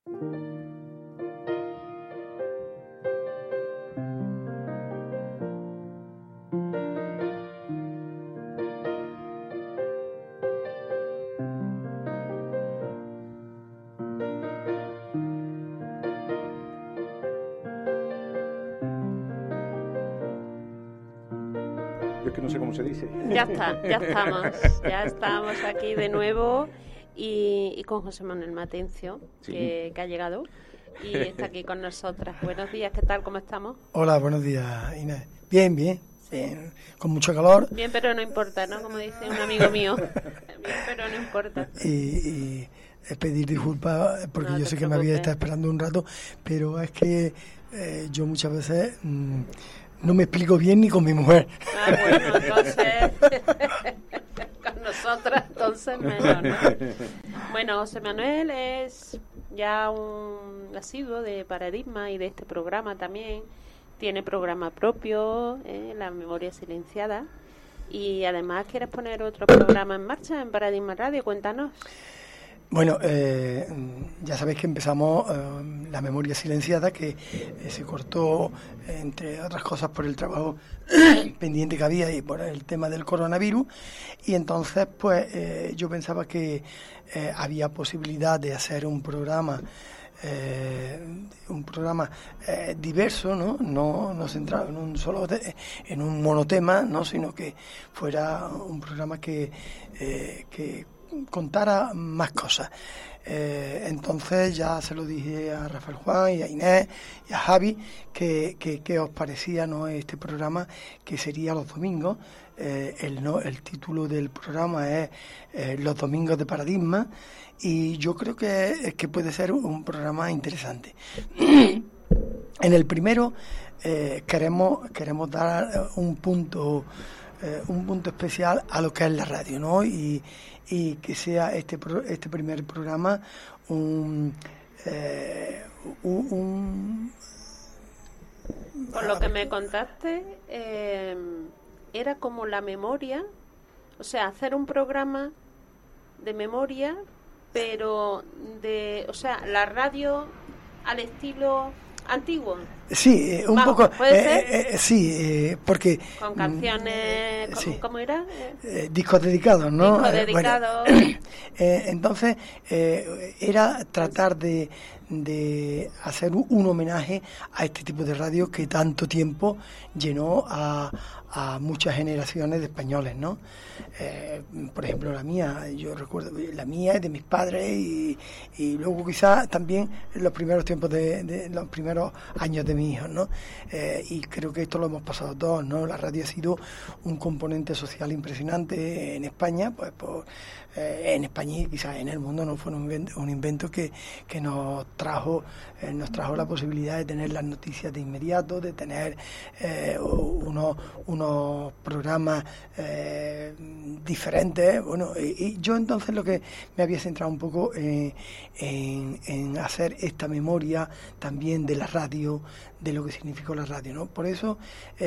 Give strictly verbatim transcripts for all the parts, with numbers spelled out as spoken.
Yo es que no sé cómo se dice. Ya está, ya estamos, ya estamos aquí de nuevo y, y con José Manuel Matencio, sí. que, que ha llegado y está aquí con nosotras. Buenos días, ¿qué tal? ¿Cómo estamos? Hola, buenos días, Inés. Bien, bien, bien, con mucho calor. Bien, pero no importa, ¿no? Como dice un amigo mío. Bien, pero no importa. Y, y pedir disculpas porque no yo sé que me había estado esperando un rato, pero es que eh, yo muchas veces... Mmm, no me explico bien ni con mi mujer. Ah, bueno, entonces... con nosotras, entonces menos, ¿no? Bueno, José Manuel es ya un asiduo de Paradigma y de este programa también. Tiene programa propio, eh, La Memoria Silenciada. Y además quieres poner otro programa en marcha en Paradigma Radio. Cuéntanos. Bueno, eh, ya sabéis que empezamos eh, La Memoria Silenciada, que eh, se cortó, eh, entre otras cosas, por el trabajo pendiente que había y por el tema del coronavirus. Y entonces, pues, eh, yo pensaba que eh, había posibilidad de hacer un programa, eh, un programa eh, diverso, ¿no? No, no centrado en un solo, te- en un monotema, ¿no? Sino que fuera un programa que, eh, que contara más cosas. Eh, entonces ya se lo dije a Rafael Juan y a Inés y a Javi que, que, que os parecía, ¿no?, este programa, que sería los domingos. Eh, el, no, el título del programa es eh, Los Domingos de Paradigma, y yo creo que, que puede ser un programa interesante. En el primero eh, queremos queremos dar un punto eh, un punto especial a lo que es la radio, ¿no? Y y que sea este pro, este primer programa un, eh, un, un Por lo que me contaste, eh, era como la memoria, o sea, hacer un programa de memoria, pero de, o sea, la radio al estilo antiguo. Sí, eh, un Vamos, poco. ¿puede eh, ser? eh, eh, sí, eh, porque. Con canciones, eh, ¿cómo, sí. ¿cómo era? Eh, discos dedicados, ¿no? Discos Eh, dedicados. bueno, eh, entonces, eh, era tratar de, de hacer un, un homenaje a este tipo de radio que tanto tiempo llenó a, a muchas generaciones de españoles, ¿no? Eh, por ejemplo, la mía, yo recuerdo, la mía es de mis padres y, y luego quizás también en los primeros tiempos de, de los primeros años de mis hijos, ¿no? Eh, y creo que esto lo hemos pasado todos, ¿no? La radio ha sido un componente social impresionante en España, pues por, eh, en España y quizás en el mundo, no fue un invento, un invento que, que nos trajo eh, nos trajo la posibilidad de tener las noticias de inmediato, de tener eh, unos unos programas eh, diferentes. Bueno, y, y yo entonces lo que me había centrado un poco eh, en, en hacer esta memoria también de la radio, de lo que significó la radio, ¿no? Por eso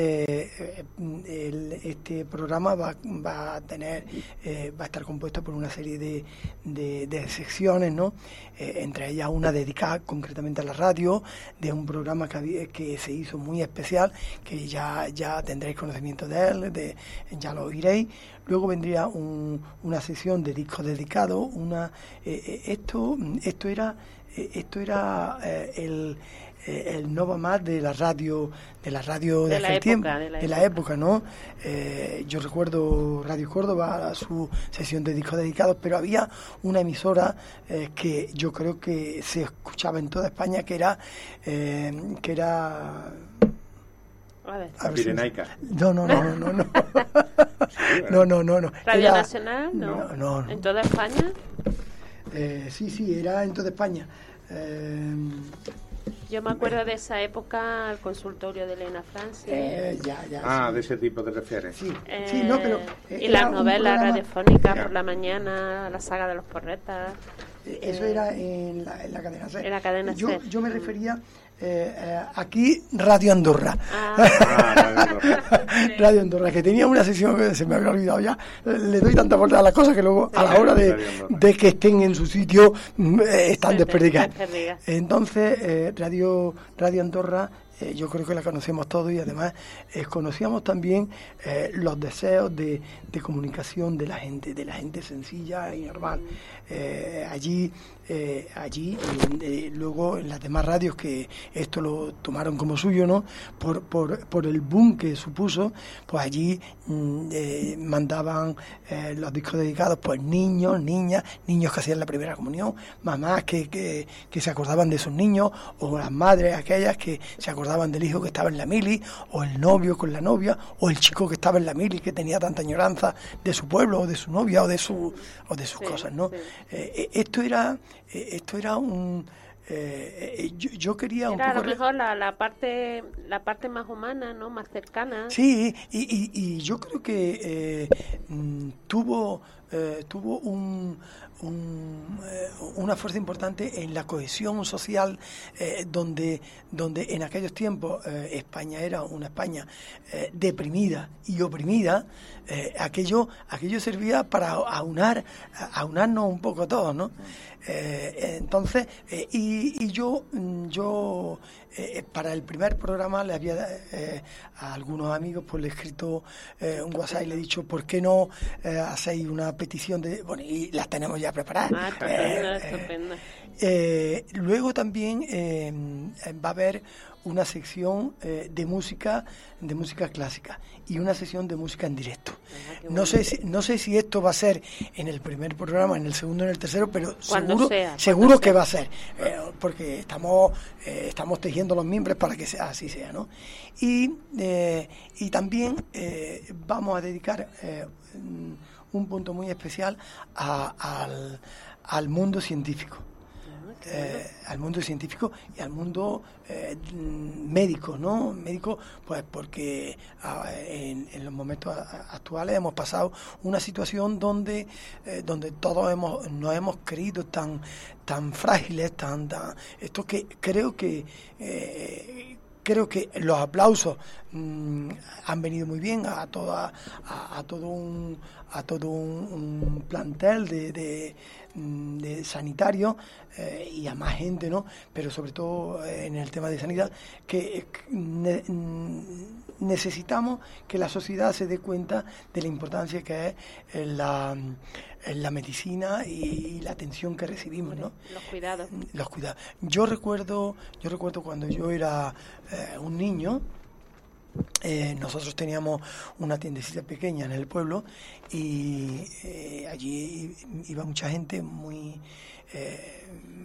eh, el, este programa va, va a tener eh, va a estar compuesto por una serie de, de, de secciones, ¿no? Eh, entre ellas una dedicada concretamente a la radio, de un programa que, había, que se hizo muy especial, que ya, ya tendréis conocimiento de él, de, ya lo oiréis. Luego vendría un, una sesión de discos dedicados, una eh, esto esto era eh, esto era eh, el el no va más de la radio de la radio de, de aquel tiempo, de la, de la época, ¿no? Eh, yo recuerdo Radio Córdoba, su sesión de discos dedicados, pero había una emisora eh, que yo creo que se escuchaba en toda España, que era eh, que era a ver. A ver Pirenaica. Si... No, no, no, no, no. No, no, no, no. Radio era... Nacional, no. No, no, no. ¿En toda España? Eh, sí, sí, era en toda España. Eh... Yo me acuerdo de esa época, el consultorio de Elena Francis. Eh, ya, ya, ah, sí. De ese tipo de refieres. Sí, eh, sí, no, pero... Eh, y las novelas programa... radiofónicas por la mañana, la saga de los porretas. Eso eh, era en la, en la cadena C. En la cadena yo, C. Yo me refería eh, eh, aquí Radio Andorra. Ah. Ah, Radio Andorra. Radio Andorra, que tenía una sesión que se me había olvidado ya. Le doy tanta vuelta a las cosas que luego, a la hora de, de que estén en su sitio, eh, están desperdigadas. Entonces, eh, Radio, Radio Andorra, eh, yo creo que la conocemos todos y además eh, conocíamos también eh, los deseos de, de comunicación de la gente, de la gente sencilla y normal. Eh, allí, eh, allí eh, luego en las demás radios que esto lo tomaron como suyo, ¿no? Por, por, por el boom que supuso, pues allí mm, eh, mandaban eh, los discos dedicados, pues niños, niñas, niños que hacían la primera comunión, mamás que, que, que se acordaban de sus niños, o las madres aquellas que se acordaban del hijo que estaba en la mili, o el novio con la novia, o el chico que estaba en la mili que tenía tanta añoranza de su pueblo, o de su novia, o de su o de sus sí, cosas, ¿no? Sí. Eh, esto era eh, esto era un eh, eh, yo, yo quería era un poco a lo mejor la, la parte la parte más humana, ¿no? Más cercana. Sí, y, y, y yo creo que eh, mm, tuvo eh, tuvo un, un eh, una fuerza importante en la cohesión social, eh, donde donde en aquellos tiempos eh, España era una España eh, deprimida y oprimida. Eh, aquello aquello servía para aunar aunarnos un poco todos, ¿no? Eh, entonces eh, y, y yo yo eh, para el primer programa le había eh, a algunos amigos pues le he escrito eh, un WhatsApp y le he dicho ¿por qué no eh, hacéis una petición de bueno y las tenemos ya preparadas? Ah, estupendo, estupendo. Eh, luego también eh, va a haber una sección eh, de música de música clásica y una sesión de música en directo. Ah, no sé si, no sé si esto va a ser en el primer programa, en el segundo, en el tercero, pero cuando seguro sea, seguro que sea. va a ser, eh, porque estamos eh, estamos tejiendo los mimbres para que sea, así sea, ¿no? Y eh, y también eh, vamos a dedicar eh, un punto muy especial a, al, al mundo científico. Eh, al mundo científico y al mundo eh, médico, ¿no? Médico, pues porque ah, en, en los momentos actuales hemos pasado una situación donde eh, donde todos hemos nos hemos creído tan tan frágiles, tan, tan esto que creo que eh, creo que los aplausos mmm, han venido muy bien a toda a, a todo un a todo un, un plantel de, de de sanitario eh, y a más gente, ¿no? Pero sobre todo eh, en el tema de sanidad, que ne- necesitamos que la sociedad se dé cuenta de la importancia que es la, la medicina y la atención que recibimos, ¿no? Los cuidados. Los cuidados. Yo recuerdo, yo recuerdo cuando yo era eh, un niño. Eh, nosotros teníamos una tiendecita pequeña en el pueblo y eh, allí iba mucha gente muy eh,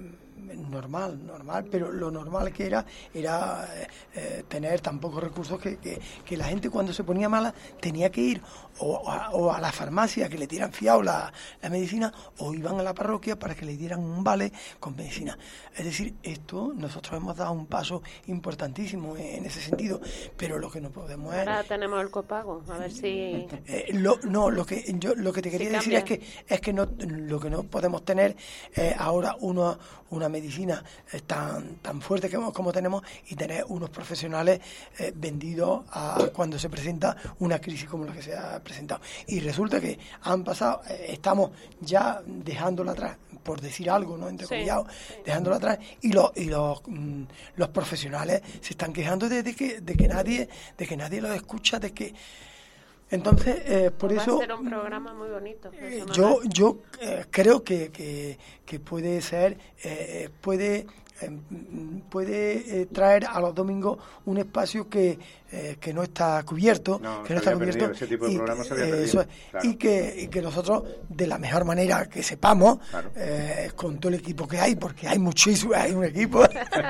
normal, normal, pero lo normal que era era eh, tener tan pocos recursos que, que, que la gente cuando se ponía mala tenía que ir o a, o a la farmacia que le dieran fiado la, la medicina o iban a la parroquia para que le dieran un vale con medicina. Es decir, esto nosotros hemos dado un paso importantísimo en ese sentido, pero lo que no podemos es... Ahora tenemos el copago, a ver si... Eh, lo, no, lo que yo lo que te quería decir es que es que no lo que no podemos tener eh, ahora uno, una medicina eh, tan tan fuerte como, como tenemos y tener unos profesionales eh, vendidos a cuando se presenta una crisis como la que se ha presentado. Y resulta que han pasado, eh, estamos ya dejándola atrás, por decir algo, ¿no? Entrecomillado, sí, sí. dejándola atrás, y los y los mm, los profesionales se están quejando de, de que de que nadie de que nadie los escucha, de que entonces eh, por va eso a ser un programa muy bonito. Eh, yo yo eh, creo que, que que puede ser eh, puede eh, puede eh, traer a los domingos un espacio que eh, que no está cubierto, no, que no está cubierto ese tipo de y, programas se había eh, perdido, eso es, claro. y que y que nosotros de la mejor manera que sepamos, claro. eh, con todo el equipo que hay, porque hay muchísimo, hay un equipo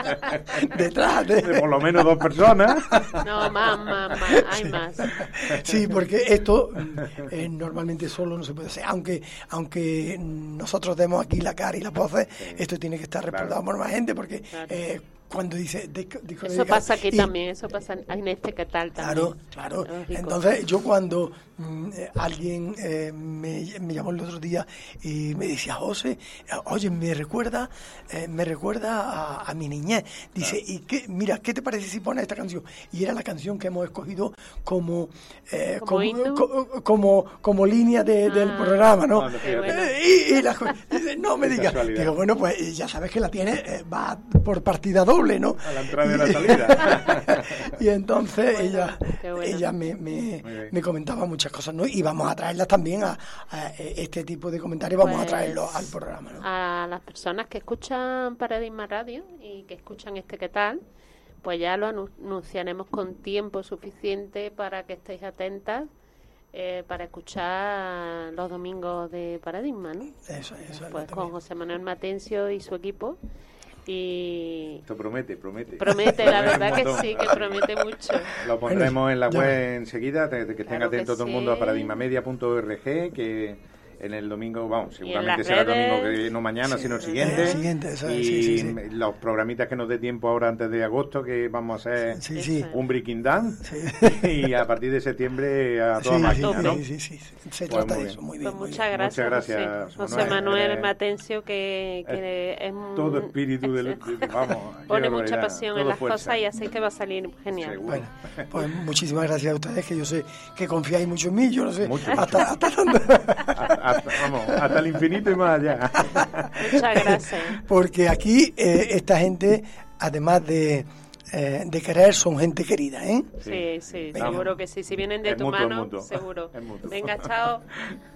detrás de... de por lo menos dos personas. No, más, más, más, hay sí. más. Sí, porque esto eh, normalmente solo no se puede hacer, aunque aunque nosotros demos aquí la cara y las voces, sí. Esto tiene que estar respaldado claro. por más gente, porque claro. eh, cuando dice disco, disco Eso dedicado. pasa aquí Y- también, eso pasa en este que tal también. Claro, claro. Lógico. Entonces yo cuando mm, eh, alguien eh, me, me llamó el otro día y me decía, José, eh, oye, me recuerda, eh, me recuerda a, a mi niñez. Dice, ¿y qué? Mira, ¿qué te parece si pones esta canción? Y era la canción que hemos escogido como eh, ¿Como como, himno? co- como como línea de- del Ah, programa, ¿no? Ah, qué bueno. Eh, y, y la jo- dice, no me Qué digas. casualidad. Digo, bueno, pues ya sabes que la tiene, eh, va por partida doble, ¿no? A la entrada y a la salida. Y entonces Qué bueno, ella qué bueno. ella me, me, Muy bien. me comentaba muchas cosas, ¿no? Y vamos a traerlas también a, a este tipo de comentarios, vamos a Pues, traerlos al programa, ¿no? A las personas que escuchan Paradigma Radio y que escuchan este que tal, pues ya lo anu- anunciaremos con tiempo suficiente para que estéis atentas eh, para escuchar los domingos de Paradigma, ¿no? Eso, eso. Pues también. con José Manuel Matencio y su equipo. Y Esto promete, promete. promete, la Promete un verdad que montón. sí, que promete mucho. Lo pondremos en la ya. web enseguida, te- que estén Claro que atentos todo el mundo a sí. paradigmamedia punto org, que en el domingo, vamos, seguramente las será el domingo, redes. que no mañana, Sí, sino el el siguiente. siguiente, eso es, y sí, sí, sí. los programitas que nos dé tiempo ahora antes de agosto, que vamos a hacer Sí, sí. Eso. un Breaking Down. Sí. Y a partir de septiembre a toda Sí, máquina, sí, ¿no? sí, sí, sí, sí. Se Pues trata muy de eso, bien. muy bien. Pues muy muchas bien. gracias, Muchas gracias, José, José Manuel. Manuel Eres- Matencio, que, que es un- Todo espíritu del... de- vamos, qué pone mucha barbaridad, pasión en todo las fuerza. cosas y así que va a salir genial. Seguro. Bueno, pues muchísimas gracias a ustedes, que yo sé que confiáis mucho en mí, yo no sé Mucho, hasta, hasta dónde, Hasta, hasta- vamos, hasta el infinito y más allá. Muchas gracias. porque aquí eh, esta gente, además de, eh, de querer, son gente querida, ¿eh? Sí, sí, Venga. seguro que sí. Si vienen de Es tu mutuo, es mano, mutuo. seguro. Es mutuo. Venga, chao.